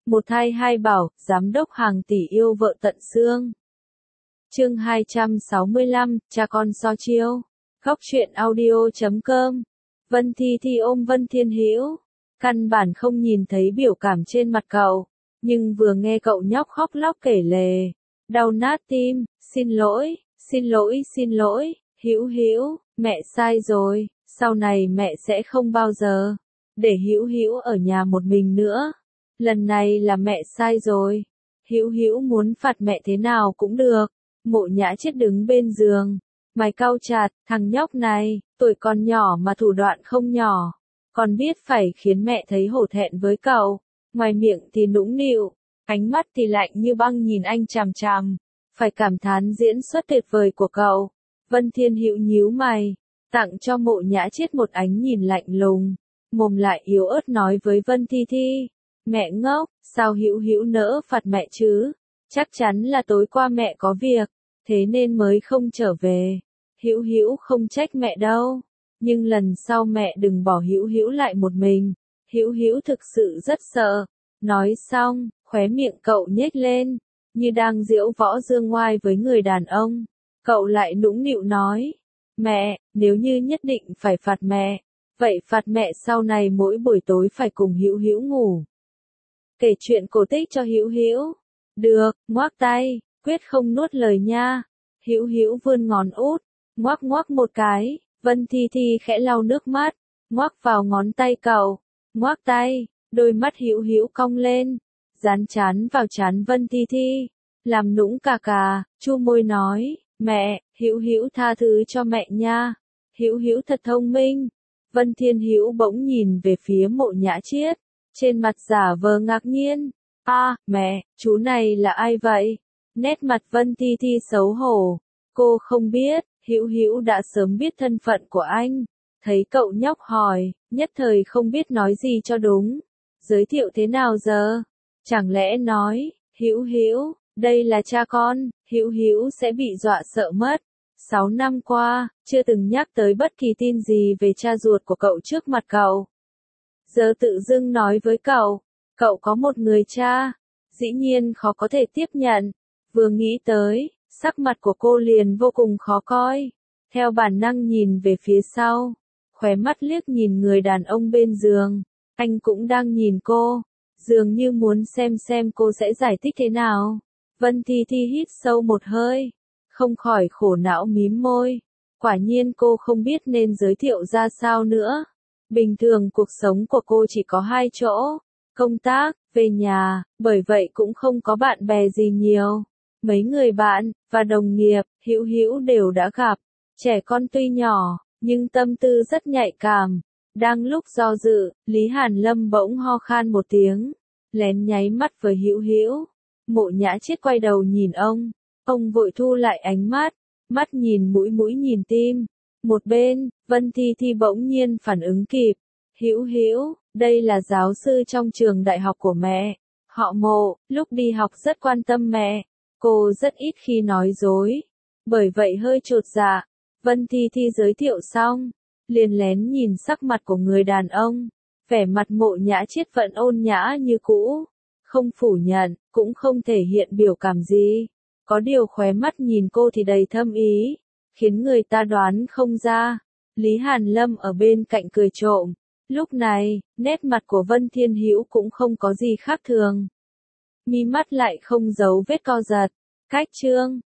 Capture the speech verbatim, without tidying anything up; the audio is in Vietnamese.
Một thai hai bảo, giám đốc hàng tỷ yêu vợ tận xương. Chương hai trăm sáu mươi lăm, cha con so chiêu. Góc truyện audio chấm com. Vân Thi Thi ôm Vân Thiên Hữu, căn bản không nhìn thấy biểu cảm trên mặt cậu, nhưng vừa nghe cậu nhóc khóc lóc kể lể, đau nát tim, xin lỗi, xin lỗi, xin lỗi, Hữu Hữu, mẹ sai rồi, sau này mẹ sẽ không bao giờ để Hữu Hữu ở nhà một mình nữa. Lần này là mẹ sai rồi. Hữu Hữu muốn phạt mẹ thế nào cũng được. Mộ Nhã Chết đứng bên giường, mày cau chặt, thằng nhóc này, tuổi còn nhỏ mà thủ đoạn không nhỏ, còn biết phải khiến mẹ thấy hổ thẹn với cậu. Ngoài miệng thì nũng nịu, ánh mắt thì lạnh như băng nhìn anh chằm chằm, phải cảm thán diễn xuất tuyệt vời của cậu. Vân Thiên Hữu nhíu mày, tặng cho Mộ Nhã Chết một ánh nhìn lạnh lùng, mồm lại yếu ớt nói với Vân Thi Thi, mẹ ngốc, sao Hữu Hữu nỡ phạt mẹ chứ? Chắc chắn là tối qua mẹ có việc, thế nên mới không trở về. Hữu Hữu không trách mẹ đâu, nhưng lần sau mẹ đừng bỏ Hữu Hữu lại một mình. Hữu Hữu thực sự rất sợ. Nói xong, khóe miệng cậu nhếch lên, như đang giễu võ dương ngoai với người đàn ông. Cậu lại nũng nịu nói, mẹ, nếu như nhất định phải phạt mẹ, vậy phạt mẹ sau này mỗi buổi tối phải cùng Hữu Hữu ngủ. Kể chuyện cổ tích cho Hữu Hữu. Được, ngoác tay, quyết không nuốt lời nha. Hữu Hữu vươn ngón út, ngoác ngoác một cái. Vân Thi Thi khẽ lau nước mắt, ngoác vào ngón tay cậu. Ngoác tay, đôi mắt Hữu Hữu cong lên, dán trán vào trán Vân Thi Thi, làm nũng cà cà, chu môi nói, mẹ, Hữu Hữu tha thứ cho mẹ nha. Hữu Hữu thật thông minh. Vân Thiên Hữu bỗng nhìn về phía Mộ Nhã Chiết, trên mặt giả vờ ngạc nhiên. A, à, mẹ, chú này là ai vậy? Nét mặt Vân Thi Thi xấu hổ. Cô không biết, Hữu Hữu đã sớm biết thân phận của anh. Thấy cậu nhóc hỏi, nhất thời không biết nói gì cho đúng. Giới thiệu thế nào giờ? Chẳng lẽ nói, Hữu Hữu, đây là cha con, Hữu Hữu sẽ bị dọa sợ mất. Sáu năm qua, chưa từng nhắc tới bất kỳ tin gì về cha ruột của cậu trước mặt cậu. Giờ tự dưng nói với cậu, cậu có một người cha, dĩ nhiên khó có thể tiếp nhận. Vừa nghĩ tới, sắc mặt của cô liền vô cùng khó coi. Theo bản năng nhìn về phía sau, khóe mắt liếc nhìn người đàn ông bên giường, anh cũng đang nhìn cô, dường như muốn xem xem cô sẽ giải thích thế nào. Vân Thi Thi hít sâu một hơi, không khỏi khổ não mím môi. Quả nhiên cô không biết nên giới thiệu ra sao nữa. Bình thường cuộc sống của cô chỉ có hai chỗ, công tác, về nhà, bởi vậy cũng không có bạn bè gì nhiều. Mấy người bạn, và đồng nghiệp, Hữu Hữu đều đã gặp. Trẻ con tuy nhỏ, nhưng tâm tư rất nhạy cảm. Đang lúc do dự, Lý Hàn Lâm bỗng ho khan một tiếng, lén nháy mắt với Hữu Hữu. Mộ Nhã Chiết quay đầu nhìn ông, ông vội thu lại ánh mắt, mắt nhìn mũi mũi nhìn tim. Một bên, Vân Thi Thi bỗng nhiên phản ứng kịp. Hữu Hữu, đây là giáo sư trong trường đại học của mẹ. Họ Mộ, lúc đi học rất quan tâm mẹ. Cô rất ít khi nói dối, bởi vậy hơi chột dạ. Vân Thi Thi giới thiệu xong, liền lén nhìn sắc mặt của người đàn ông. Vẻ mặt Mộ Nhã Chiết vẫn ôn nhã như cũ, không phủ nhận, cũng không thể hiện biểu cảm gì. Có điều khóe mắt nhìn cô thì đầy thâm ý, khiến người ta đoán không ra. Lý Hàn Lâm ở bên cạnh cười trộm. Lúc này, nét mặt của Vân Thiên Hữu cũng không có gì khác thường. Mi mắt lại không giấu vết co giật. Cách chương